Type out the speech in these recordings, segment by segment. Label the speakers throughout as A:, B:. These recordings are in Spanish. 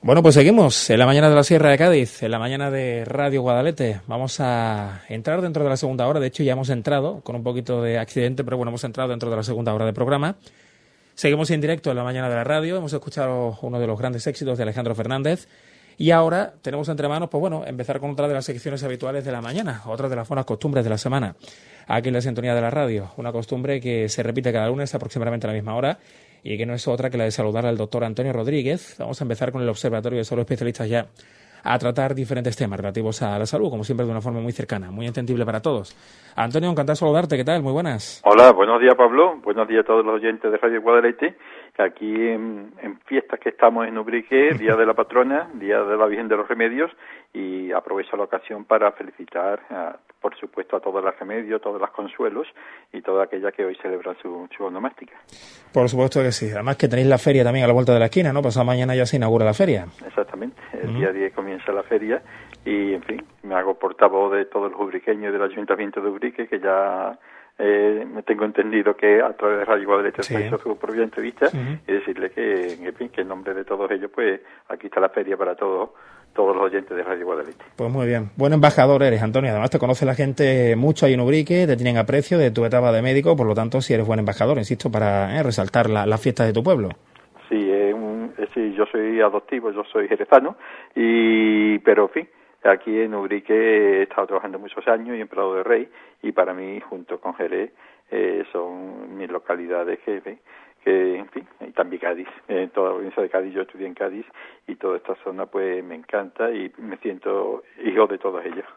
A: Bueno, pues seguimos en la mañana de la Sierra de Cádiz, en la mañana de Radio Guadalete. Vamos a entrar dentro de la segunda hora. De hecho, ya hemos entrado con un poquito de accidente, pero bueno, hemos entrado dentro de la segunda hora de programa. Seguimos en directo en la mañana de la radio. Hemos escuchado uno de los grandes éxitos de Alejandro Fernández. Y ahora tenemos entre manos, pues bueno, empezar con otra de las secciones habituales de la mañana, otra de las buenas costumbres de la semana, aquí en la sintonía de la radio. Una costumbre que se repite cada lunes aproximadamente a la misma hora y que no es otra que la de saludar al doctor Antonio Rodríguez. Vamos a empezar con el Observatorio de Salud Especialistas ya a tratar diferentes temas relativos a la salud, como siempre de una forma muy cercana, muy entendible para todos. Antonio, encantado de saludarte, ¿qué tal? Muy buenas.
B: Hola, buenos días Pablo, buenos días a todos los oyentes de Radio Guadalete, que aquí en fiestas que estamos en Ubrique, Día de la Patrona, Día de la Virgen de los Remedios, y aprovecho la ocasión para felicitar, por supuesto, a todas las remedios, todas las consuelos y todas aquellas que hoy celebran su onomástica.
A: Por supuesto que sí, además que tenéis la feria también a la vuelta de la esquina, ¿no? Pasado mañana ya se inaugura la feria.
B: Exactamente, el día 10 comienza la feria y, en fin, me hago portavoz de todos los ubriqueños del Ayuntamiento de Ubrique, que ya me tengo entendido que a través de Radio Guadalete se hizo su propia entrevista, y decirle que, en fin, que en nombre de todos ellos, pues aquí está la feria para todos los oyentes de Radio Guadalete.
A: Pues muy bien, buen embajador eres, Antonio, además te conoce la gente mucho ahí en Ubrique, te tienen aprecio de tu etapa de médico, por lo tanto si eres buen embajador, insisto, para resaltar las fiestas de tu pueblo.
B: Sí, sí, yo soy adoptivo, yo soy jerezano, pero en fin, aquí en Ubrique he estado trabajando muchos años y en Prado de Rey, y para mí, junto con Jerez, son mis localidades que, en fin, y también Cádiz, en toda la provincia de Cádiz, yo estudié en Cádiz, y toda esta zona pues me encanta y me siento hijo de todas ellas.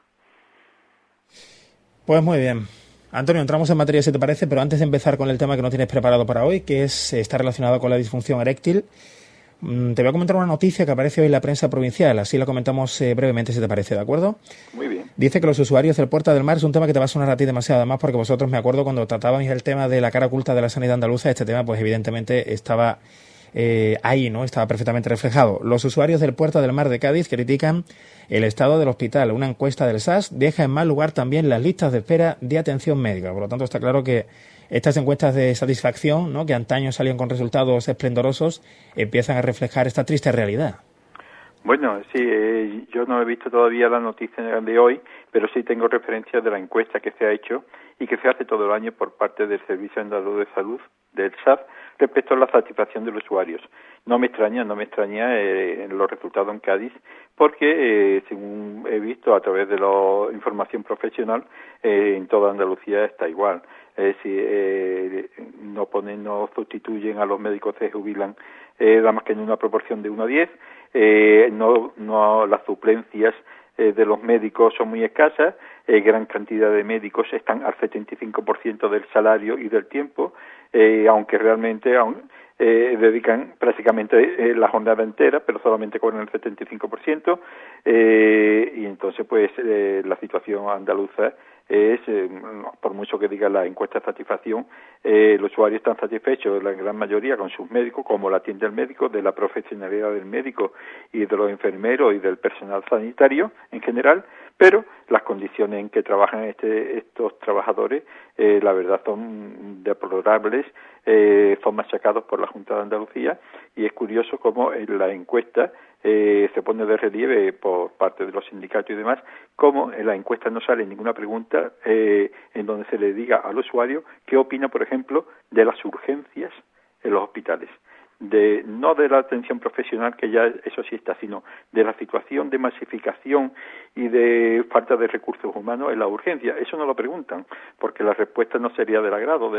A: Pues muy bien. Antonio, entramos en materia si te parece, pero antes de empezar con el tema que no tienes preparado para hoy, que está relacionado con la disfunción eréctil, te voy a comentar una noticia que aparece hoy en la prensa provincial, así la comentamos brevemente si te parece, ¿de acuerdo?
B: Muy bien.
A: Dice que los usuarios del Puerta del Mar es un tema que te va a sonar a ti demasiado, además porque vosotros, me acuerdo, cuando tratabais el tema de la cara oculta de la sanidad andaluza, este tema pues evidentemente estaba ahí, ¿no? Estaba perfectamente reflejado. Los usuarios del Puerta del Mar de Cádiz critican el estado del hospital. Una encuesta del SAS deja en mal lugar también las listas de espera de atención médica. Por lo tanto, está claro que estas encuestas de satisfacción, ¿no?, que antaño salían con resultados esplendorosos, empiezan a reflejar esta triste realidad.
B: Bueno, sí, yo no he visto todavía la noticia de hoy, pero sí tengo referencias de la encuesta que se ha hecho y que se hace todo el año por parte del Servicio Andaluz de Salud, del SAF, respecto a la satisfacción de los usuarios. No me extraña los resultados en Cádiz, porque según he visto a través de la información profesional, en toda Andalucía está igual. No sustituyen a los médicos, se jubilan nada más que en una proporción de 1 a 10. Las suplencias de los médicos son muy escasas, gran cantidad de médicos están al 75% del salario y del tiempo, aunque realmente dedican prácticamente la jornada entera, pero solamente cobran el 75%, y entonces pues la situación andaluza es, por mucho que diga la encuesta de satisfacción, los usuarios están satisfechos, la gran mayoría, con sus médicos, como la atiende el médico, de la profesionalidad del médico y de los enfermeros y del personal sanitario en general, pero las condiciones en que trabajan estos trabajadores, la verdad, son deplorables, son machacados por la Junta de Andalucía, y es curioso cómo en la encuesta se pone de relieve por parte de los sindicatos y demás, cómo en la encuesta no sale ninguna pregunta en donde se le diga al usuario qué opina, por ejemplo, de las urgencias en los hospitales. No de la atención profesional, que ya eso sí está, sino de la situación de masificación y de falta de recursos humanos en la urgencia. Eso no lo preguntan, porque la respuesta no sería del agrado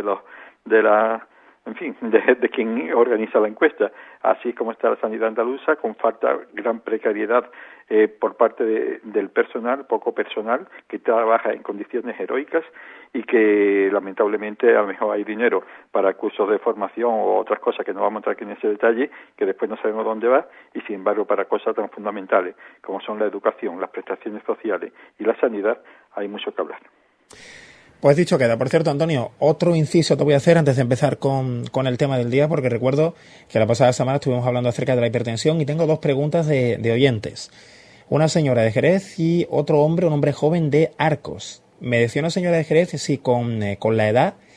B: de quien organiza la encuesta. Así como está la sanidad andaluza, con gran precariedad por parte del personal, poco personal, que trabaja en condiciones heroicas y que lamentablemente a lo mejor hay dinero para cursos de formación o otras cosas que no vamos a entrar aquí en ese detalle, que después no sabemos dónde va, y sin embargo para cosas tan fundamentales como son la educación, las prestaciones sociales y la sanidad, hay mucho que hablar.
A: Pues dicho queda. Por cierto, Antonio, otro inciso te voy a hacer antes de empezar con el tema del día, porque recuerdo que la pasada semana estuvimos hablando acerca de la hipertensión y tengo 2 preguntas de oyentes. Una señora de Jerez y un hombre joven de Arcos. Me decía una señora de Jerez si con la edad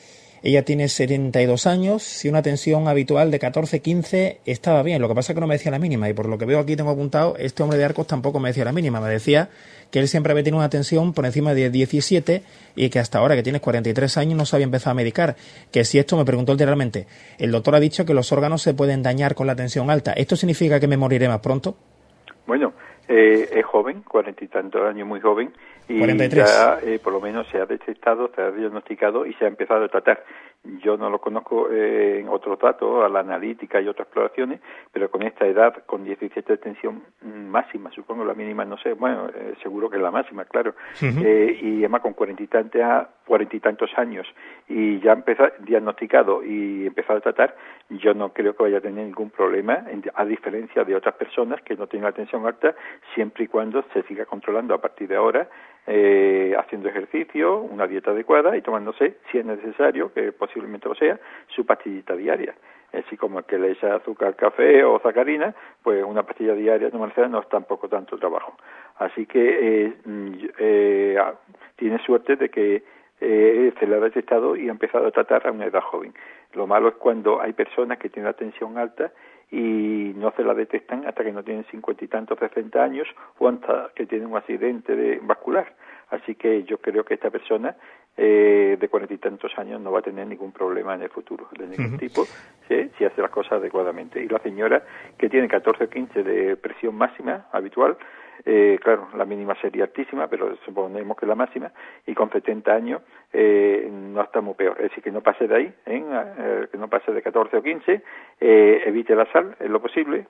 A: Ella tiene 72 años, si una tensión habitual de 14-15 estaba bien, lo que pasa es que no me decía la mínima, y por lo que veo aquí tengo apuntado, este hombre de Arcos tampoco me decía la mínima, me decía que él siempre había tenido una tensión por encima de 17 y que hasta ahora, que tienes 43 años, no se había empezado a medicar. Que si esto, me preguntó literalmente, el doctor ha dicho que los órganos se pueden dañar con la tensión alta. ¿Esto significa que me moriré más pronto?
B: Bueno, es joven, 40 y tantos años, muy joven, y 43. Ya por lo menos se ha detectado, se ha diagnosticado y se ha empezado a tratar. Yo no lo conozco en otros datos, a la analítica y otras exploraciones, pero con esta edad, con 17 de tensión máxima, supongo la mínima, no sé, bueno, seguro que es la máxima, claro, y además con 40 y tantos años, y ya empezado, diagnosticado y empezado a tratar, yo no creo que vaya a tener ningún problema, a diferencia de otras personas que no tienen la tensión alta, siempre y cuando se siga controlando a partir de ahora, haciendo ejercicio, una dieta adecuada y tomándose, si es necesario, que posiblemente lo sea, su pastillita diaria. Así como el que le echa azúcar, café o sacarina, pues una pastilla diaria no es tampoco tanto trabajo. Así que tiene suerte de que se le ha detectado y ha empezado a tratar a una edad joven. Lo malo es cuando hay personas que tienen la tensión alta y no se la detectan hasta que no tienen 50 y tantos, 60 años o hasta que tienen un accidente vascular. Así que yo creo que esta persona de 40 y tantos años no va a tener ningún problema en el futuro, de ningún tipo, ¿sí? Si hace las cosas adecuadamente. Y la señora que tiene 14 o 15 de presión máxima habitual, claro, la mínima sería altísima, pero suponemos que la máxima, y con 70 años no está muy peor. Es decir, que no pase de ahí, que no pase de 14 o 15, evite la sal en lo posible,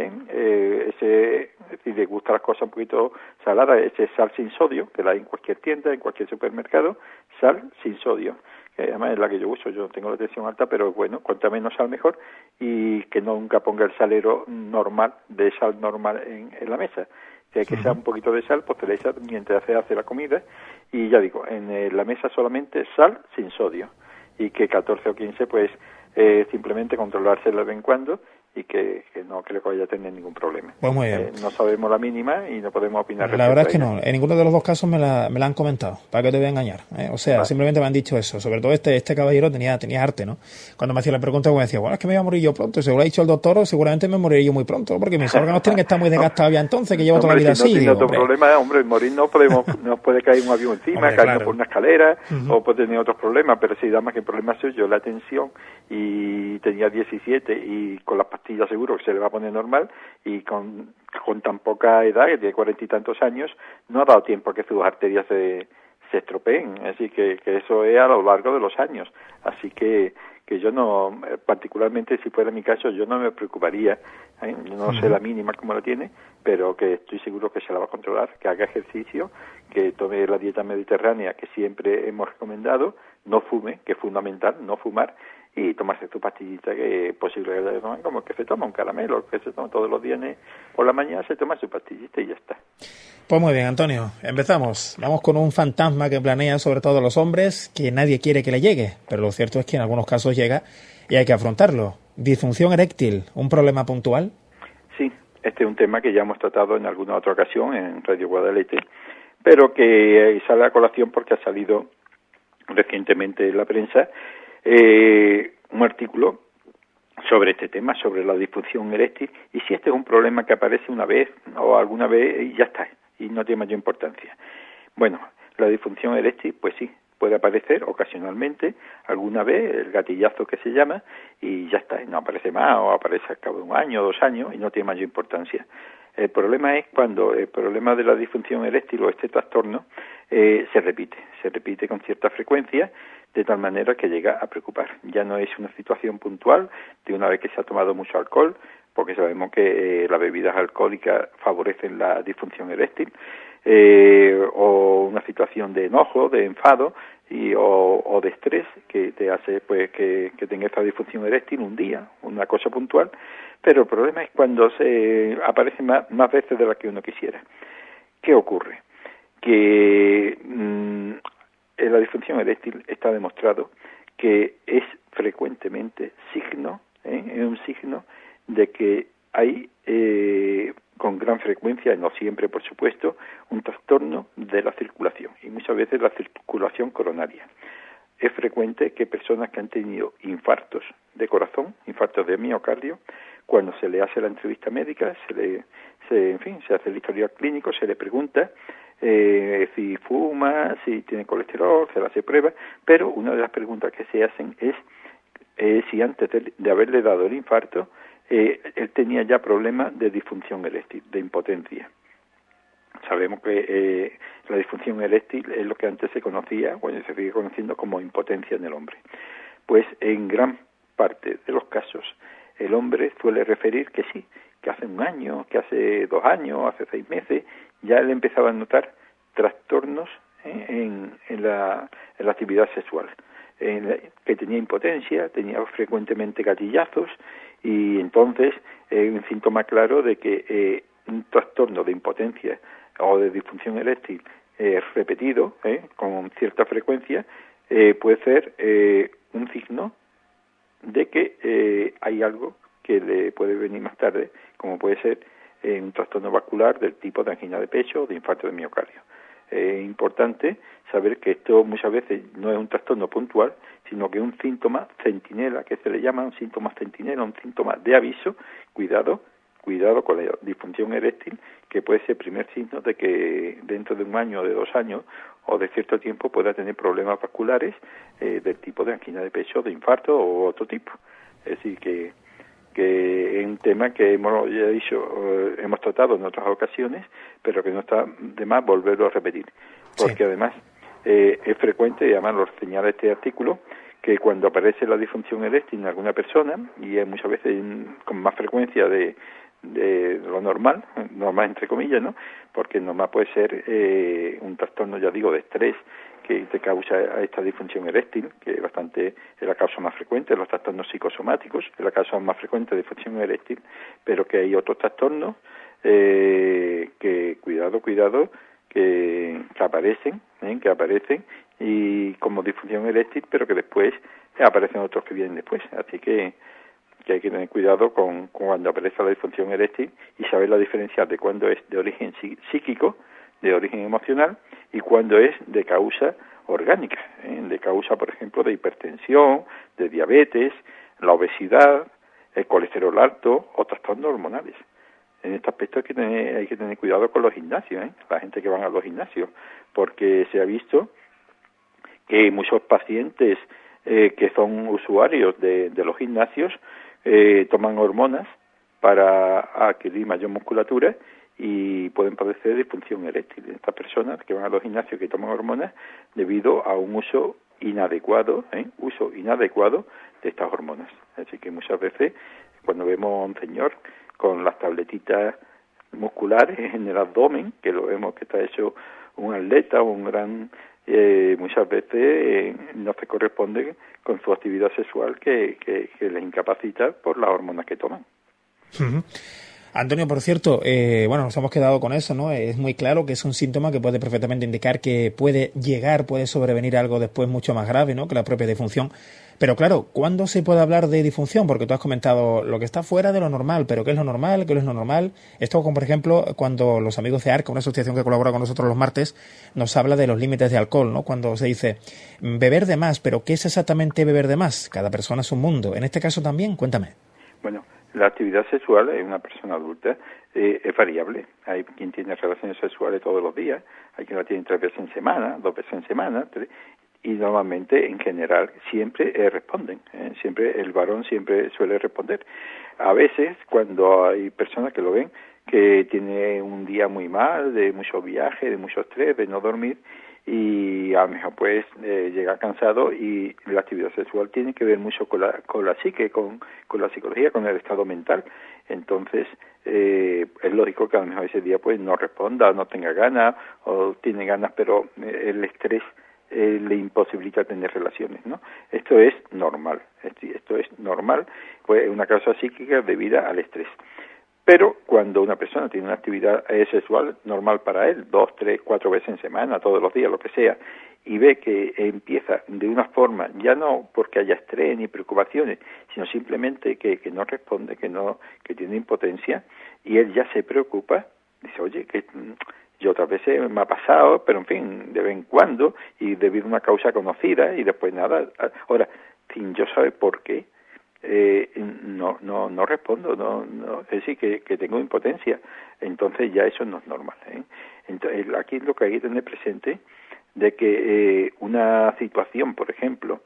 B: si le gustan las cosas un poquito saladas, ese sal sin sodio, que la hay en cualquier tienda, en cualquier supermercado, sal sin sodio, que además es la que yo uso. Yo tengo la tensión alta, pero bueno, cuanta menos sal mejor, y que nunca ponga el salero normal, de sal normal en la mesa. Si hay que echar un poquito de sal, pues te la echas mientras se hace la comida, y ya digo, en la mesa solamente sal sin sodio, y que 14 o 15 pues simplemente controlársela de vez en cuando, y que no creo que vaya a tener ningún problema.
A: Pues muy bien.
B: No sabemos la mínima y no podemos opinar.
A: La verdad es que no, en ninguno de los dos casos me la han comentado, para que te voy a engañar, O sea, vale. Simplemente me han dicho eso. Sobre todo este caballero tenía arte, ¿no? Cuando me hacía la pregunta, me decía, bueno, es que me voy a morir yo pronto, y seguro ha dicho el doctor, o seguramente me moriré yo muy pronto, porque mis órganos tienen que estar muy desgastados ya entonces, que llevo toda la vida así.
B: No otro problema, hombre, morir no podemos, nos puede caer un avión encima, caernos por una escalera, o puede tener otros problemas, pero sí da más que problemas suyos, la tensión, y tenía 17, y con las pastillas seguro que se le va a poner normal, y con tan poca edad, que tiene 40 y tantos años, no ha dado tiempo a que sus arterias se estropeen, así que eso es a lo largo de los años, así que yo no, particularmente si fuera mi caso, yo no me preocuparía, yo no sé la mínima como la tiene, pero que estoy seguro que se la va a controlar, que haga ejercicio, que tome la dieta mediterránea que siempre hemos recomendado, no fume, que es fundamental, no fumar, y tomarse tu pastillita, que es posible como que se toma un caramelo, que se toma todos los días por la mañana, se toma su pastillita y ya está.
A: Pues muy bien, Antonio, empezamos. Vamos con un fantasma que planea sobre todo los hombres, que nadie quiere que le llegue, pero lo cierto es que en algunos casos llega y hay que afrontarlo. Disfunción eréctil, ¿un problema puntual?
B: Sí, este es un tema que ya hemos tratado en alguna otra ocasión en Radio Guadalete, pero que sale a colación porque ha salido recientemente en la prensa un artículo sobre este tema, sobre la disfunción eréctil, y si este es un problema que aparece una vez o alguna vez y ya está, y no tiene mayor importancia. Bueno, la disfunción eréctil, pues sí, puede aparecer ocasionalmente, alguna vez, el gatillazo que se llama, y ya está, y no aparece más, o aparece al cabo de 1 año, 2 años, y no tiene mayor importancia. El problema es cuando el problema de la disfunción eréctil o este trastorno se repite con cierta frecuencia, de tal manera que llega a preocupar. Ya no es una situación puntual de una vez que se ha tomado mucho alcohol, porque sabemos que las bebidas alcohólicas favorecen la disfunción eréctil, o una situación de enojo, de enfado o de estrés que te hace pues que tenga esta disfunción eréctil un día, una cosa puntual, pero el problema es cuando se aparece más veces de las que uno quisiera. ¿Qué ocurre? Que la disfunción eréctil está demostrado que es frecuentemente un signo de que hay con gran frecuencia, no siempre por supuesto, un trastorno de la circulación y muchas veces la circulación coronaria. es frecuente que personas que han tenido infartos de corazón, infartos de miocardio, cuando se le hace la entrevista médica, se hace el historial clínico, se le pregunta si fuma, si tiene colesterol, se le hace pruebas, pero una de las preguntas que se hacen es si antes de haberle dado el infarto, él tenía ya problemas de disfunción eréctil, de impotencia. Sabemos que la disfunción eréctil es lo que antes se conocía, se sigue conociendo como impotencia en el hombre. Pues en gran parte de los casos el hombre suele referir que sí, que hace un año, que hace 2 años, hace 6 meses, ya él empezaba a notar trastornos en la actividad sexual, que tenía impotencia, tenía frecuentemente gatillazos, y entonces un síntoma claro de que un trastorno de impotencia o de disfunción eréctil repetido, con cierta frecuencia, puede ser un signo de que hay algo que le puede venir más tarde, como puede ser un trastorno vascular del tipo de angina de pecho o de infarto de miocardio. Es importante saber que esto muchas veces no es un trastorno puntual, sino que es un síntoma centinela, que se le llama un síntoma centinela, un síntoma de aviso. Cuidado con la disfunción eréctil, que puede ser primer signo de que dentro de 1 año, de 2 años o de cierto tiempo pueda tener problemas vasculares del tipo de angina de pecho, de infarto o otro tipo. Es decir, que es un tema que hemos tratado en otras ocasiones, pero que no está de más volverlo a repetir, porque sí. Además es frecuente, y además lo señala este artículo, que cuando aparece la disfunción eréctil en alguna persona, y es muchas veces con más frecuencia de lo normal entre comillas, ¿no? Porque normal puede ser un trastorno, ya digo, de estrés que te causa esta disfunción eréctil, que es la causa más frecuente, los trastornos psicosomáticos, es la causa más frecuente de disfunción eréctil, pero que hay otros trastornos que, cuidado, que aparecen y como disfunción eréctil, pero que después aparecen otros que vienen después. Así que hay que tener cuidado con cuando aparece la disfunción eréctil y saber la diferencia de cuándo es de origen psíquico, de origen emocional, y cuándo es de causa orgánica, de causa, por ejemplo, de hipertensión, de diabetes, la obesidad, el colesterol alto o trastornos hormonales. En este aspecto hay que tener cuidado con los gimnasios, la gente que van a los gimnasios, porque se ha visto que muchos pacientes que son usuarios de los gimnasios toman hormonas para adquirir mayor musculatura y pueden padecer disfunción eréctil. Estas personas que van a los gimnasios que toman hormonas debido a un uso inadecuado de estas hormonas. Así que muchas veces cuando vemos a un señor con las tabletitas musculares en el abdomen, que lo vemos que está hecho un atleta o un gran... muchas veces no se corresponde con su actividad sexual que les incapacita por las hormonas que toman.
A: Uh-huh. Antonio, por cierto, nos hemos quedado con eso, ¿no? Es muy claro que es un síntoma que puede perfectamente indicar que puede sobrevenir algo después mucho más grave, ¿no? Que la propia disfunción. Pero claro, ¿cuándo se puede hablar de disfunción? Porque tú has comentado lo que está fuera de lo normal, pero ¿qué es lo normal? ¿Qué no es lo normal? Esto, como por ejemplo, cuando los amigos de ARCA, una asociación que colabora con nosotros los martes, nos habla de los límites de alcohol, ¿no? Cuando se dice beber de más, pero ¿qué es exactamente beber de más? Cada persona es un mundo. En este caso también, cuéntame.
B: Bueno, la actividad sexual en una persona adulta es variable. Hay quien tiene relaciones sexuales todos los días, hay quien la tiene 3 veces en semana, 2 veces en semana, 3, y normalmente, en general, siempre responden. Siempre el varón siempre suele responder. A veces, cuando hay personas que lo ven, que tiene un día muy mal, de mucho viaje, de mucho estrés, de no dormir, y a lo mejor pues llega cansado, y la actividad sexual tiene que ver mucho con la psique, con la psicología, con el estado mental. Entonces es lógico que a lo mejor ese día pues no responda, no tenga ganas, o tiene ganas pero el estrés le imposibilita tener relaciones, ¿no? Esto es normal, pues una causa psíquica debida al estrés. Pero cuando una persona tiene una actividad sexual normal para él, 2, 3, 4 veces en semana, todos los días, lo que sea, y ve que empieza de una forma, ya no porque haya estrés ni preocupaciones, sino simplemente que no responde, que tiene impotencia, y él ya se preocupa, dice, oye, que y otras veces me ha pasado, pero en fin, de vez en cuando, y debido a una causa conocida, y después nada. Ahora, sin yo saber por qué, no respondo, es decir, que tengo impotencia. Entonces ya eso no es normal, ¿eh? Entonces, aquí lo que hay que tener presente de que una situación, por ejemplo,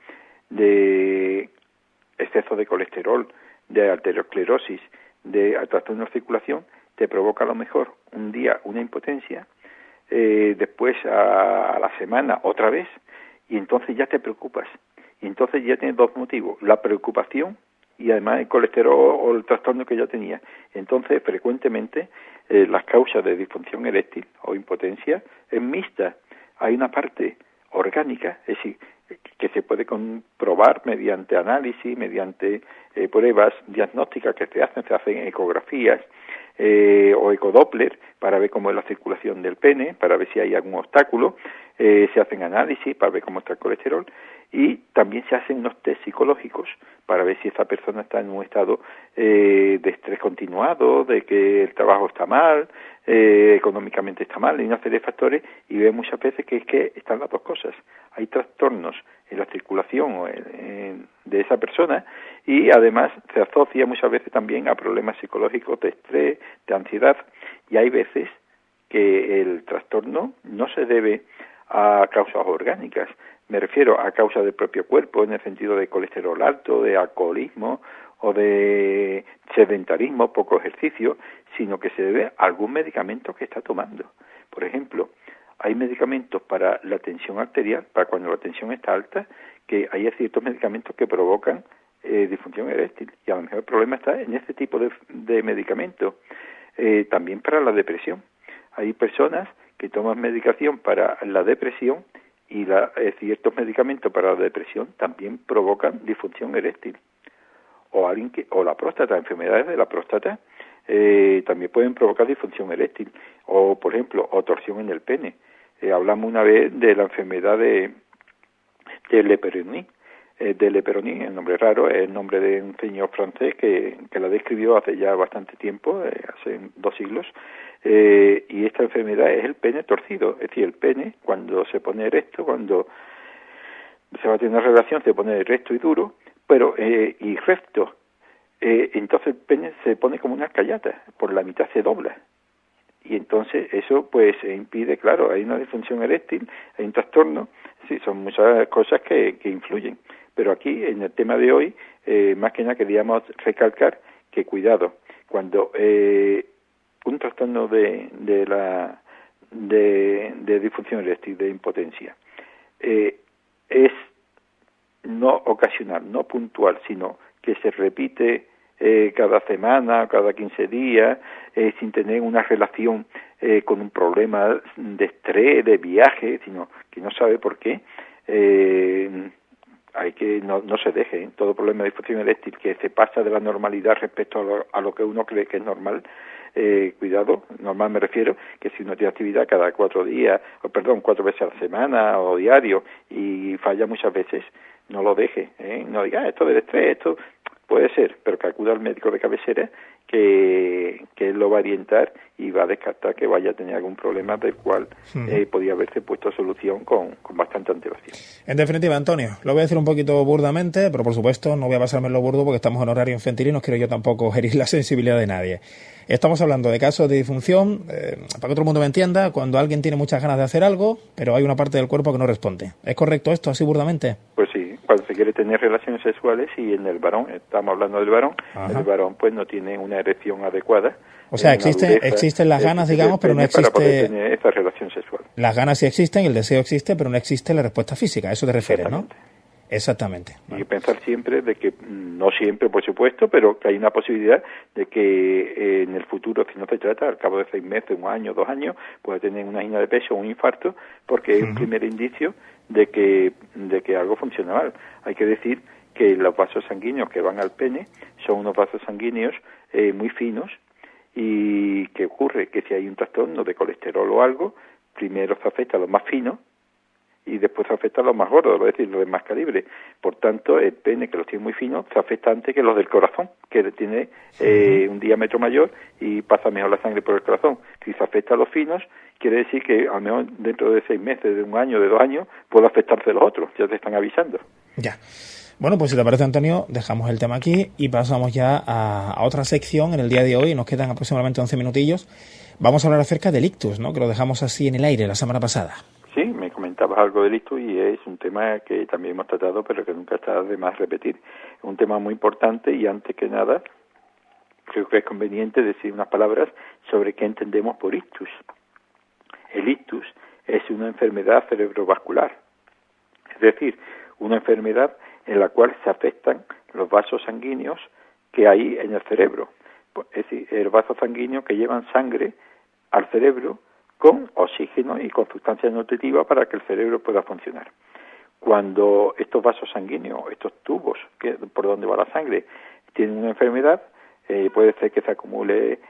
B: de exceso de colesterol, de arteriosclerosis, de trastorno de circulación, te provoca a lo mejor un día una impotencia, después a la semana otra vez, y entonces ya te preocupas. Y entonces ya tienes dos motivos: la preocupación y además el colesterol o el trastorno que ya tenía. Entonces, frecuentemente, las causas de disfunción eréctil o impotencia es mixta. Hay una parte orgánica, es decir, que se puede comprobar mediante análisis, mediante pruebas diagnósticas que se hacen ecografías o ecodoppler para ver cómo es la circulación del pene, para ver si hay algún obstáculo, se hacen análisis para ver cómo está el colesterol, y también se hacen unos test psicológicos para ver si esa persona está en un estado de estrés continuado, de que el trabajo está mal, económicamente está mal, hay una serie de factores, y ve muchas veces que es que están las dos cosas. Hay trastornos en la circulación de esa persona, y además se asocia muchas veces también a problemas psicológicos de estrés, de ansiedad, y hay veces que el trastorno no se debe a causas orgánicas. Me refiero a causas del propio cuerpo, en el sentido de colesterol alto, de alcoholismo o de sedentarismo, poco ejercicio, sino que se debe a algún medicamento que está tomando. Por ejemplo, hay medicamentos para la tensión arterial, para cuando la tensión está alta, que hay ciertos medicamentos que provocan disfunción eréctil, y a lo mejor el problema está en este tipo de medicamentos. También para la depresión. Hay personas que toman medicación para la depresión, y ciertos medicamentos para la depresión también provocan disfunción eréctil. O la próstata, enfermedades de la próstata también pueden provocar disfunción eréctil. O, por ejemplo, o torsión en el pene. Hablamos una vez de la enfermedad de Le Perroni. De Le Perroni, el nombre raro, es el nombre de un señor francés que la describió hace ya bastante tiempo, hace 2 siglos, y esta enfermedad es el pene torcido, es decir, el pene cuando se pone erecto, cuando se va a tener una relación, se pone recto y duro, pero y recto, entonces el pene se pone como una escayata, por la mitad se dobla. Y entonces eso pues impide, claro, hay una disfunción eréctil, hay un trastorno, sí, son muchas cosas que influyen. Pero aquí, en el tema de hoy, más que nada queríamos recalcar que cuidado, cuando un trastorno de disfunción eréctil, de impotencia, es no ocasional, no puntual, sino que se repite cada semana, cada 15 días, sin tener una relación con un problema de estrés, de viaje, sino que no sabe por qué, hay que no se deje. Todo problema de disfunción eréctil que se pasa de la normalidad respecto a lo que uno cree que es normal, cuidado, normal me refiero que si uno tiene actividad cada 4 veces a la semana o diario y falla muchas veces, no lo deje, no diga esto del estrés, esto puede ser, pero que acuda al médico de cabecera que él lo va a orientar y va a descartar que vaya a tener algún problema del cual podía haberse puesto solución con bastante antelación.
A: En definitiva, Antonio, lo voy a decir un poquito burdamente, pero por supuesto no voy a pasarme en lo burdo porque estamos en horario infantil y no quiero yo tampoco herir la sensibilidad de nadie. Estamos hablando de casos de disfunción, para que todo el mundo me entienda, cuando alguien tiene muchas ganas de hacer algo, pero hay una parte del cuerpo que no responde. ¿Es correcto esto, así burdamente?
B: Pues sí, cuando se quiere tener relaciones sexuales, y en el varón, estamos hablando del varón, el varón pues no tiene una erección adecuada.
A: O sea, existen las ganas, digamos, pero no existe...
B: Para poder tener esta relación sexual.
A: Las ganas sí existen, el deseo existe, pero no existe la respuesta física. A eso te refieres, ¿no? Exactamente.
B: Y pensar siempre de que, no siempre por supuesto, pero que hay una posibilidad de que en el futuro, si no se trata, al cabo de 6 meses, 1 año, 2 años, pueda tener una angina de pecho o un infarto, porque es un primer indicio de que algo funciona mal. Hay que decir que los vasos sanguíneos que van al pene son unos vasos sanguíneos muy finos, y que ocurre que si hay un trastorno de colesterol o algo, primero se afecta a los más finos y después afecta a los más gordos, es decir, los de más calibre. Por tanto, el pene, que los tiene muy finos, se afecta antes que los del corazón, que tiene un diámetro mayor y pasa mejor la sangre por el corazón. Si se afecta a los finos, quiere decir que al menos dentro de 6 meses, de 1 año, de 2 años, puede afectarse a los otros, ya te están avisando.
A: Ya. Bueno, pues si te parece, Antonio, dejamos el tema aquí y pasamos ya a otra sección en el día de hoy. Nos quedan aproximadamente 11 minutillos. Vamos a hablar acerca del ictus, ¿no? Que lo dejamos así en el aire la semana pasada.
B: Sí, me comentabas algo del ictus y es un tema que también hemos tratado, pero que nunca está de más repetir. Es un tema muy importante y antes que nada creo que es conveniente decir unas palabras sobre qué entendemos por ictus. El ictus es una enfermedad cerebrovascular, es decir, una enfermedad en la cual se afectan los vasos sanguíneos que hay en el cerebro. Es decir, el vaso sanguíneo que llevan sangre al cerebro con oxígeno y con sustancias nutritivas para que el cerebro pueda funcionar. Cuando estos vasos sanguíneos, estos tubos por donde va la sangre, tienen una enfermedad, puede ser que se acumule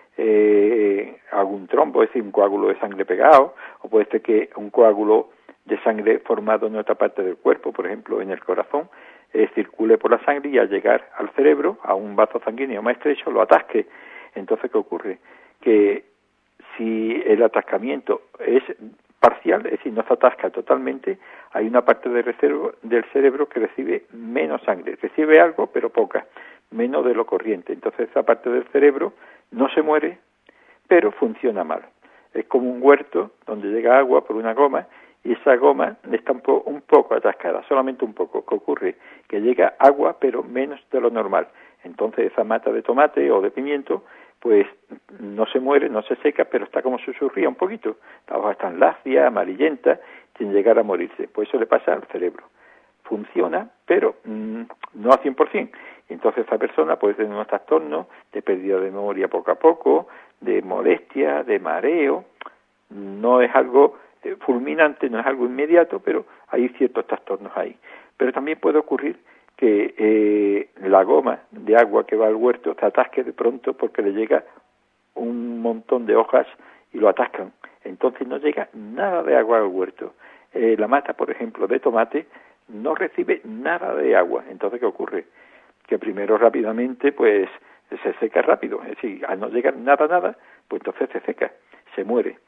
B: algún trombo, es decir, un coágulo de sangre pegado, o puede ser que un coágulo de sangre formado en otra parte del cuerpo, por ejemplo en el corazón, circule por la sangre y al llegar al cerebro, a un vaso sanguíneo más estrecho, lo atasque. Entonces, ¿qué ocurre? Que si el atascamiento es parcial, es decir, no se atasca totalmente, hay una parte del cerebro que recibe menos sangre, recibe algo pero poca, menos de lo corriente. Entonces esa parte del cerebro no se muere, pero funciona mal. Es como un huerto donde llega agua por una goma y esa goma está un poco atascada, solamente un poco. ¿Qué ocurre? Que llega agua pero menos de lo normal. Entonces esa mata de tomate o de pimiento pues no se muere, no se seca, pero está como susurría un poquito. La hoja está lacia, amarillenta, sin llegar a morirse. Pues eso le pasa al cerebro. Funciona, pero no a 100%. Y entonces esa persona puede tener unos trastornos de pérdida de memoria poco a poco, de molestia, de mareo. No es algo fulminante, no es algo inmediato, pero hay ciertos trastornos ahí. Pero también puede ocurrir que la goma de agua que va al huerto se atasque de pronto porque le llega un montón de hojas y lo atascan. Entonces no llega nada de agua al huerto. La mata, por ejemplo, de tomate no recibe nada de agua. Entonces, ¿qué ocurre? Que primero rápidamente pues se seca rápido. Es decir, al no llegar nada, pues entonces se seca, se muere.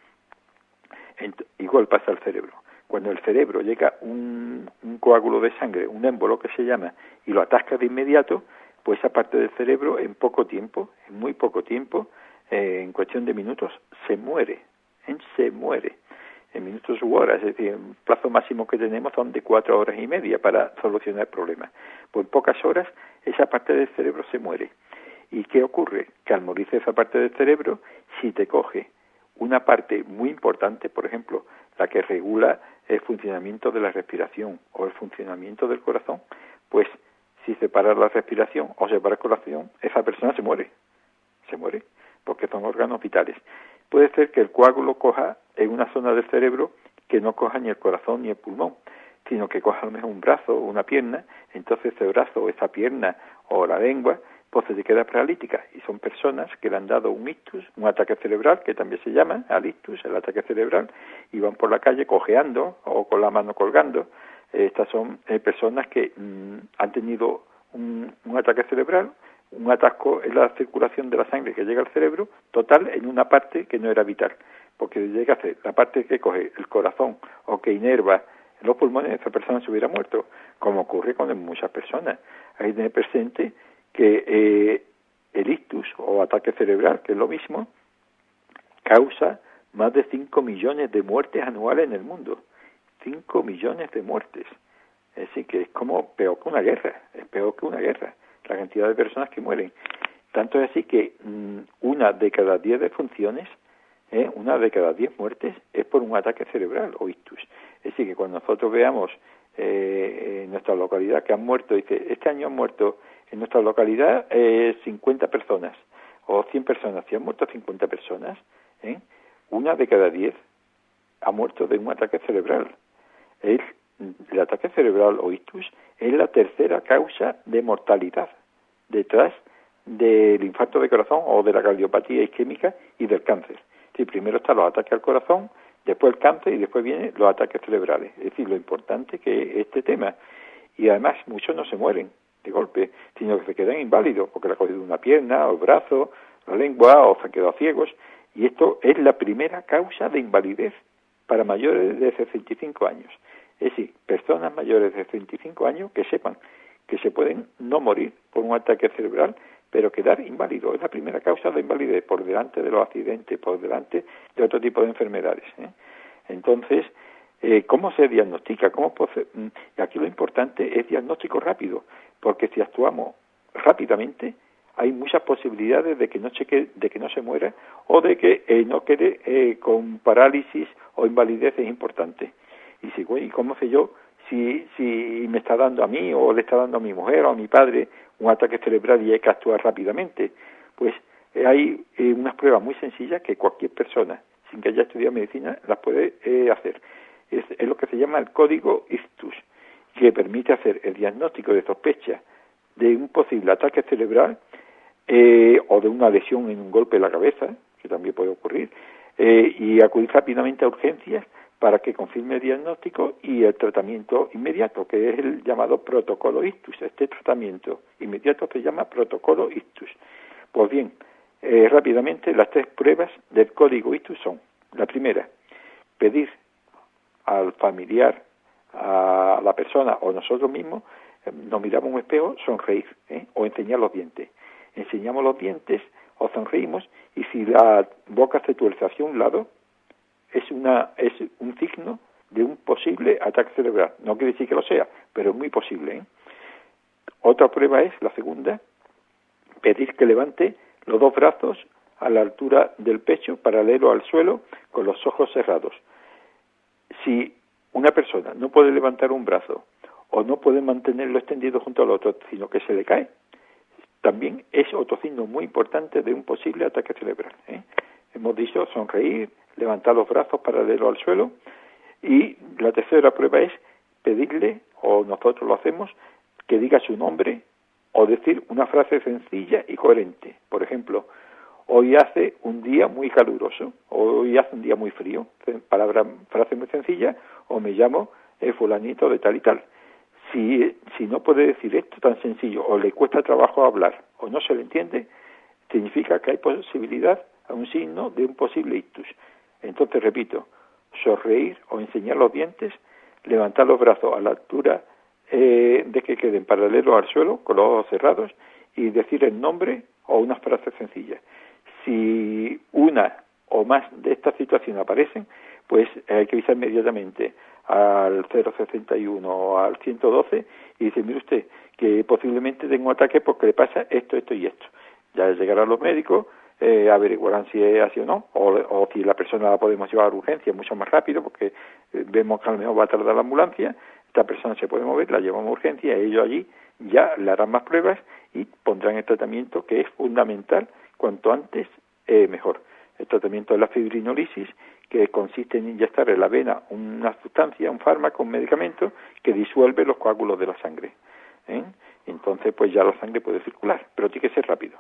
B: Igual pasa al cerebro. Cuando el cerebro llega un coágulo de sangre, un émbolo que se llama, y lo atasca de inmediato, pues esa parte del cerebro en poco tiempo, en muy poco tiempo, en cuestión de minutos, se muere. En minutos u horas, es decir, el plazo máximo que tenemos son de 4 horas y media para solucionar problemas. Pues en pocas horas esa parte del cerebro se muere. ¿Y qué ocurre? Que al morirse esa parte del cerebro, si te coge una parte muy importante, por ejemplo, la que regula el funcionamiento de la respiración o el funcionamiento del corazón, pues si se para la respiración o se para el corazón, esa persona se muere, porque son órganos vitales. Puede ser que el coágulo coja en una zona del cerebro que no coja ni el corazón ni el pulmón, sino que coja a lo mejor un brazo o una pierna, entonces ese brazo o esa pierna o la lengua pues se queda paralítica, y son personas que le han dado un ictus, un ataque cerebral, que también se llama al ictus, el ataque cerebral, y van por la calle cojeando o con la mano colgando. Estas son personas que han tenido un ataque cerebral, un atasco en la circulación de la sangre que llega al cerebro, total en una parte que no era vital, porque llega a ser la parte que coge el corazón o que inerva los pulmones, esa persona se hubiera muerto, como ocurre con muchas personas. Hay que tener presente que el ictus o ataque cerebral, que es lo mismo, causa más de 5 millones de muertes anuales en el mundo. 5 millones de muertes. Es decir, que es como peor que una guerra, la cantidad de personas que mueren. Tanto es así que 1 de cada 10 defunciones, 1 de cada 10 muertes es por un ataque cerebral o ictus. Es decir, que cuando nosotros veamos en nuestra localidad que han muerto, dice, este año han muerto en nuestra localidad 50 personas o 100 personas. Si han muerto 50 personas, 1 de cada 10 ha muerto de un ataque cerebral. El ataque cerebral o ictus es la tercera causa de mortalidad detrás del infarto de corazón o de la cardiopatía isquémica y del cáncer. Sí, primero están los ataques al corazón, después el cáncer y después vienen los ataques cerebrales. Es decir, lo importante que es este tema. Y además muchos no se mueren de golpe, sino que se quedan inválidos porque le ha cogido una pierna o el brazo, la lengua o se han quedado ciegos. Y esto es la primera causa de invalidez para mayores de 65 años. Es decir, personas mayores de 65 años que sepan que se pueden no morir por un ataque cerebral, pero quedar inválido. Es la primera causa de invalidez, por delante de los accidentes, por delante de otro tipo de enfermedades. Entonces, ¿cómo se diagnostica? Aquí lo importante es diagnóstico rápido, porque si actuamos rápidamente, hay muchas posibilidades de que no se muera o de que no quede con parálisis o invalidez importantes. Y si, ¿cómo sé yo si me está dando a mí o le está dando a mi mujer o a mi padre un ataque cerebral y hay que actuar rápidamente? Pues hay unas pruebas muy sencillas que cualquier persona, sin que haya estudiado medicina, las puede hacer. Es lo que se llama el código ictus, que permite hacer el diagnóstico de sospecha de un posible ataque cerebral o de una lesión en un golpe de la cabeza, que también puede ocurrir, y acudir rápidamente a urgencias para que confirme el diagnóstico y el tratamiento inmediato, que es el llamado protocolo ictus. Este tratamiento inmediato se llama protocolo ictus. Pues bien, rápidamente las 3 pruebas del código ictus son: la primera, pedir al familiar, a la persona o nosotros mismos, nos miramos en un espejo, sonreír, o enseñar los dientes. Enseñamos los dientes o sonreímos, y si la boca se tuerce hacia un lado, es un signo de un posible ataque cerebral. No quiere decir que lo sea, pero es muy posible. Otra prueba es, la segunda, pedir que levante los 2 brazos a la altura del pecho, paralelo al suelo, con los ojos cerrados. Si una persona no puede levantar un brazo o no puede mantenerlo extendido junto al otro, sino que se le cae, también es otro signo muy importante de un posible ataque cerebral. Hemos dicho sonreír, levantar los brazos paralelo al suelo, y la tercera prueba es pedirle, o nosotros lo hacemos, que diga su nombre o decir una frase sencilla y coherente. Por ejemplo, hoy hace un día muy caluroso, o hoy hace un día muy frío, frase muy sencilla, o me llamo fulanito de tal y tal. Si no puede decir esto tan sencillo, o le cuesta trabajo hablar, o no se le entiende, significa que hay posibilidad a un signo de un posible ictus. Entonces, repito, sonreír o enseñar los dientes, levantar los brazos a la altura de que queden paralelos al suelo, con los ojos cerrados, y decir el nombre o unas frases sencillas. Si una o más de estas situaciones aparecen, pues hay que avisar inmediatamente al 061 o al 112 y decir: mire usted, que posiblemente tenga un ataque porque le pasa esto, esto y esto. Ya llegarán los médicos, averiguarán si es así o no, o si la persona la podemos llevar a urgencia mucho más rápido, porque vemos que a lo mejor va a tardar la ambulancia. Esta persona se puede mover, la llevamos a urgencia, ellos allí ya le harán más pruebas y pondrán el tratamiento, que es fundamental, cuanto antes mejor. El tratamiento de la fibrinolisis, que consiste en inyectar en la vena una sustancia, un fármaco, un medicamento que disuelve los coágulos de la sangre. Entonces, pues ya la sangre puede circular, pero tiene que ser rápido,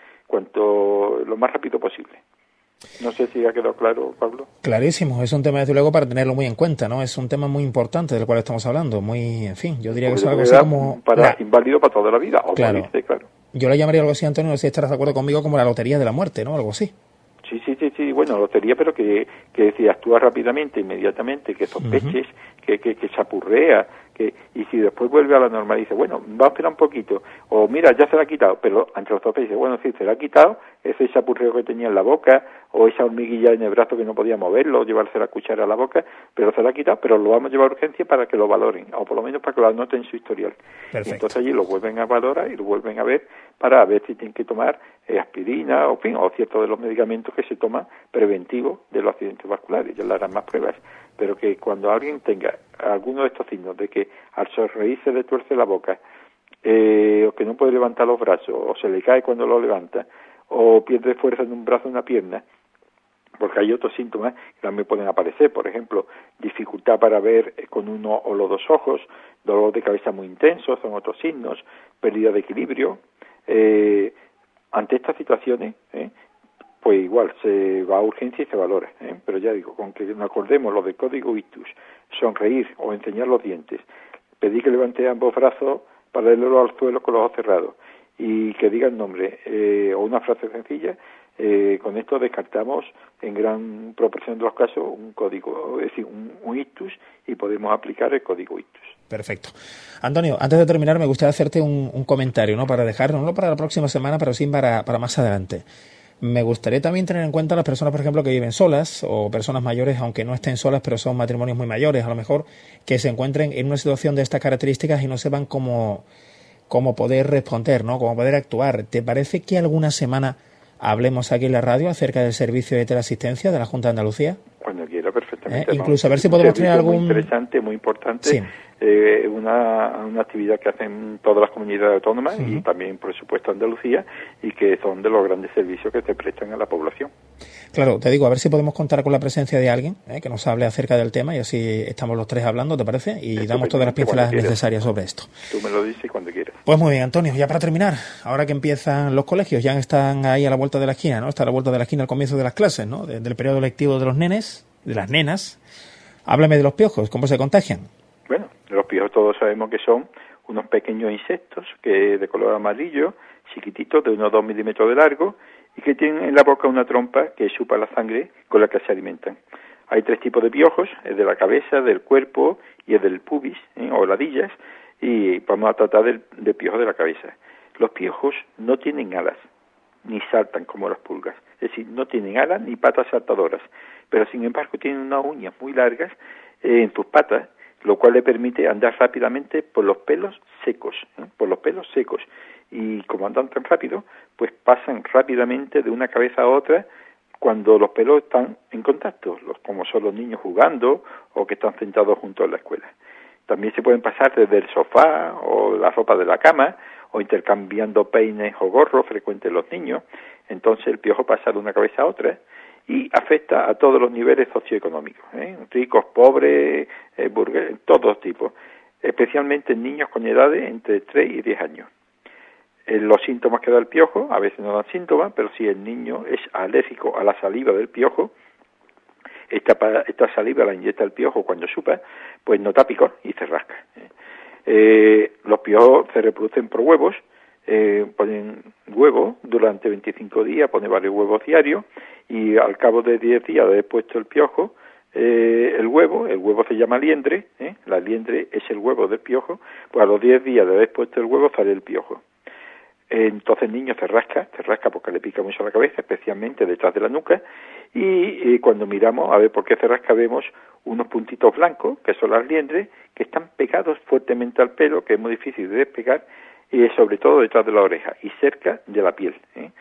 B: lo más rápido posible. No sé si ha quedado claro, Pablo.
A: Clarísimo, es un tema, desde luego, para tenerlo muy en cuenta, ¿no? Es un tema muy importante del cual estamos hablando, muy, en fin, yo diría que es algo así como...
B: inválido para toda la vida, o
A: claro.
B: Morirse, claro.
A: Yo le llamaría algo así, Antonio, no sé si estarás de acuerdo conmigo, como la lotería de la muerte, ¿no? Algo así.
B: Sí, bueno, lotería, pero que si actúa rápidamente, inmediatamente, que sospeches, que chapurrea, y si después vuelve a la normal y dice, bueno, va a esperar un poquito, o mira, ya se la ha quitado, pero ante los sospeches dice, bueno, sí, se la ha quitado, ese chapurreo que tenía en la boca, o esa hormiguilla en el brazo que no podía moverlo, llevarse la cuchara a la boca, pero se la ha quitado, pero lo vamos a llevar a urgencia para que lo valoren, o por lo menos para que lo anoten en su historial.
A: Perfecto.
B: Y entonces allí lo vuelven a valorar y lo vuelven a ver para ver si tienen que tomar aspirina, o ciertos de los medicamentos que se toman preventivos de los accidentes vasculares, ya le harán más pruebas, pero que cuando alguien tenga alguno de estos signos de que al sonreír se le tuerce la boca, o que no puede levantar los brazos, o se le cae cuando lo levanta, o pierde fuerza en un brazo o una pierna, porque hay otros síntomas que también pueden aparecer, por ejemplo, dificultad para ver con uno o los 2 ojos, dolor de cabeza muy intenso, son otros signos, pérdida de equilibrio. Ante estas situaciones, pues igual se va a urgencia y se valora, pero ya digo, con que nos acordemos lo del código ictus, sonreír o enseñar los dientes, pedir que levante ambos brazos paralelo al suelo con los ojos cerrados y que diga el nombre o una frase sencilla, con esto descartamos en gran proporción de los casos un código, es decir, un ictus, y podemos aplicar el código ictus.
A: Perfecto. Antonio, antes de terminar me gustaría hacerte un comentario, ¿no? Para dejarlo, no para la próxima semana, pero sí para más adelante. Me gustaría también tener en cuenta las personas, por ejemplo, que viven solas o personas mayores, aunque no estén solas, pero son matrimonios muy mayores, a lo mejor, que se encuentren en una situación de estas características y no sepan cómo poder responder, ¿no? Cómo poder actuar. ¿Te parece que alguna semana hablemos aquí en la radio acerca del servicio de teleasistencia de la Junta de Andalucía?
B: Cuando quiera, perfectamente.
A: Incluso a ver si podemos tener algún...
B: Muy interesante, muy importante.
A: Sí.
B: Una actividad que hacen todas las comunidades autónomas y también, por supuesto, Andalucía, y que son de los grandes servicios que se prestan a la población.
A: Claro, te digo, a ver si podemos contar con la presencia de alguien que nos hable acerca del tema y así estamos los tres hablando, ¿te parece? Y damos todas las pinceladas necesarias sobre esto.
B: Tú me lo dices cuando quieras.
A: Pues muy bien, Antonio, ya para terminar, ahora que empiezan los colegios, ya están ahí a la vuelta de la esquina, ¿no? Está a la vuelta de la esquina al comienzo de las clases, ¿no? Del periodo lectivo de los nenes, de las nenas. Háblame de los piojos, ¿cómo se contagian?
B: Bueno, los piojos todos sabemos que son unos pequeños insectos que de color amarillo, chiquititos, de unos 2 milímetros de largo, y que tienen en la boca una trompa que chupa la sangre con la que se alimentan. Hay 3 tipos de piojos, el de la cabeza, del cuerpo y el del pubis, o ladillas, y vamos a tratar del piojo de la cabeza. Los piojos no tienen alas, ni saltan como las pulgas, es decir, no tienen alas ni patas saltadoras, pero sin embargo tienen unas uñas muy largas en sus patas, lo cual le permite andar rápidamente por los pelos secos, y como andan tan rápido, pues pasan rápidamente de una cabeza a otra cuando los pelos están en contacto, como son los niños jugando o que están sentados juntos en la escuela. También se pueden pasar desde el sofá o la ropa de la cama o intercambiando peines o gorros frecuentes en los niños. Entonces el piojo pasa de una cabeza a otra y afecta a todos los niveles socioeconómicos, ricos, pobres, burgueses, todos tipos, especialmente en niños con edades entre 3 y 10 años. Los síntomas que da el piojo, a veces no dan síntomas, pero si el niño es alérgico a la saliva del piojo, esta saliva la inyecta el piojo cuando chupa, pues nota picor y se rasca. Los piojos se reproducen por huevos, ponen huevos durante 25 días, pone varios huevos diarios, y al cabo de 10 días de haber puesto el piojo, el huevo se llama liendre, la liendre es el huevo del piojo, pues a los 10 días de haber puesto el huevo sale el piojo. Entonces el niño se rasca porque le pica mucho la cabeza, especialmente detrás de la nuca, y cuando miramos a ver por qué se rasca vemos unos puntitos blancos, que son las liendres, que están pegados fuertemente al pelo, que es muy difícil de despegar, y sobre todo detrás de la oreja y cerca de la piel.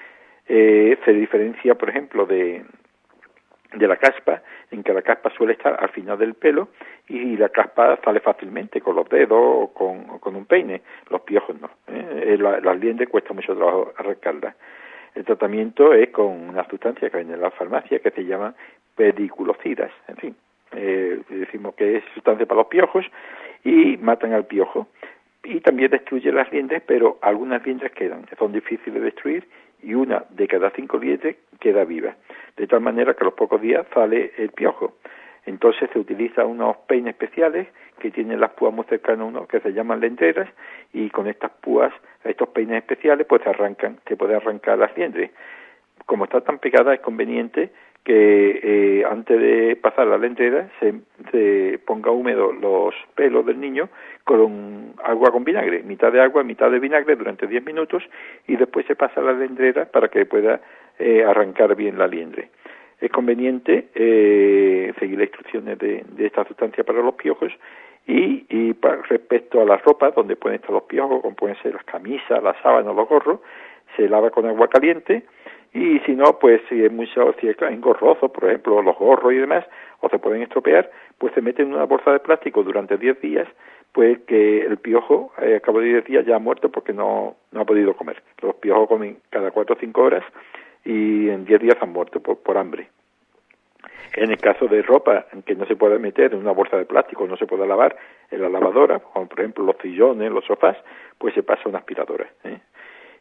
B: Se diferencia, por ejemplo, de la caspa, en que la caspa suele estar al final del pelo y la caspa sale fácilmente con los dedos o con un peine. Los piojos no. Las liendres cuesta mucho trabajo arrancarlas. El tratamiento es con una sustancia que vende en la farmacia que se llama pediculocidas. En fin, decimos que es sustancia para los piojos y matan al piojo. Y también destruye las liendres, pero algunas liendres quedan, son difíciles de destruir y una de cada 5 liendres queda viva. De tal manera que a los pocos días sale el piojo. Entonces se utilizan unos peines especiales que tienen las púas muy cercanas a uno, que se llaman lendreras, y con estas púas, estos peines especiales, pues se puede arrancar las liendres. Como está tan pegada, es conveniente que antes de pasar la lendrera se ponga húmedo los pelos del niño con agua con vinagre, mitad de agua, mitad de vinagre durante 10 minutos, y después se pasa la lendrera para que pueda arrancar bien la liendre. Es conveniente seguir las instrucciones de esta sustancia para los piojos y respecto a las ropas donde pueden estar los piojos, como pueden ser las camisas, las sábanas, los gorros, se lava con agua caliente. Y si no, pues si es engorroso, por ejemplo, los gorros y demás, o se pueden estropear, pues se meten en una bolsa de plástico durante 10 días, pues que el piojo, a cabo de 10 días ya ha muerto porque no ha podido comer. Los piojos comen cada 4 o 5 horas y en 10 días han muerto por hambre. En el caso de ropa que no se puede meter en una bolsa de plástico, no se puede lavar en la lavadora, como por ejemplo los sillones, los sofás, pues se pasa una aspiradora.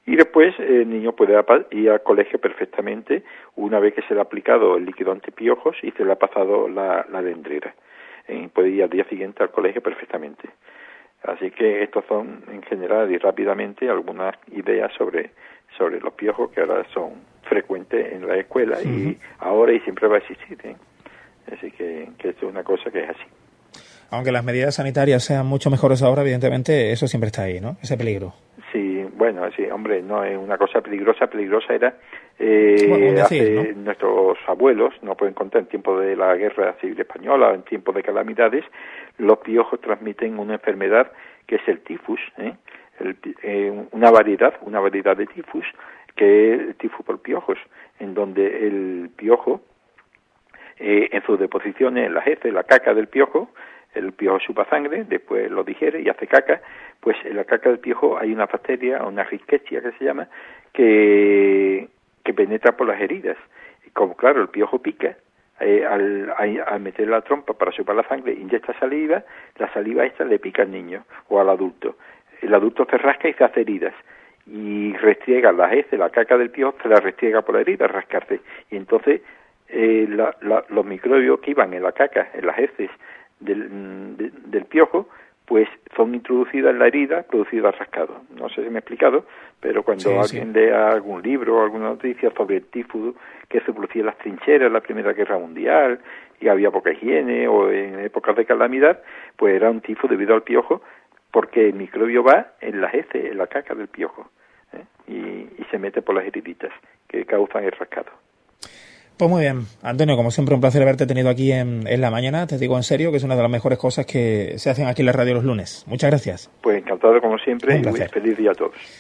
B: Y después el niño puede ir al colegio perfectamente una vez que se le ha aplicado el líquido antipiojos y se le ha pasado la dendrera. Puede ir al día siguiente al colegio perfectamente. Así que estos son, en general y rápidamente, algunas ideas sobre los piojos que ahora son frecuentes en la escuela y ahora y siempre va a existir. Así que esto es una cosa que es así.
A: Aunque las medidas sanitarias sean mucho mejores ahora, evidentemente, eso siempre está ahí, ¿no? Ese peligro.
B: Sí, bueno, sí, hombre, no es una cosa peligrosa. Peligrosa era
A: decir, ¿no?
B: Nuestros abuelos, no pueden contar en tiempos de la Guerra Civil Española, en tiempos de calamidades, los piojos transmiten una enfermedad que es el tifus, una variedad de tifus, que es el tifus por piojos, en donde el piojo, en sus deposiciones, en las heces, la caca del piojo, el piojo chupa sangre, después lo digiere y hace caca, pues en la caca del piojo hay una bacteria, una Rickettsia que se llama, que penetra por las heridas. Y como claro, el piojo pica, al meter la trompa para chupar la sangre, inyecta saliva, la saliva esta le pica al niño o al adulto. El adulto se rasca y se hace heridas. Y restriega las heces, la caca del piojo, se la restriega por la herida, rascarse. Y entonces los microbios que iban en la caca, en las heces del piojo, pues son introducidas en la herida, producido el rascado. No sé si me he explicado, pero cuando alguien lea algún libro o alguna noticia sobre el tifus que se producía en las trincheras en la Primera Guerra Mundial y había poca higiene o en épocas de calamidad, pues era un tifus debido al piojo, porque el microbio va en las heces, en la caca del piojo, y se mete por las heriditas que causan el rascado.
A: Pues muy bien, Antonio, como siempre un placer haberte tenido aquí en la mañana, te digo en serio que es una de las mejores cosas que se hacen aquí en la radio los lunes. Muchas gracias.
B: Pues encantado como siempre y feliz día a todos.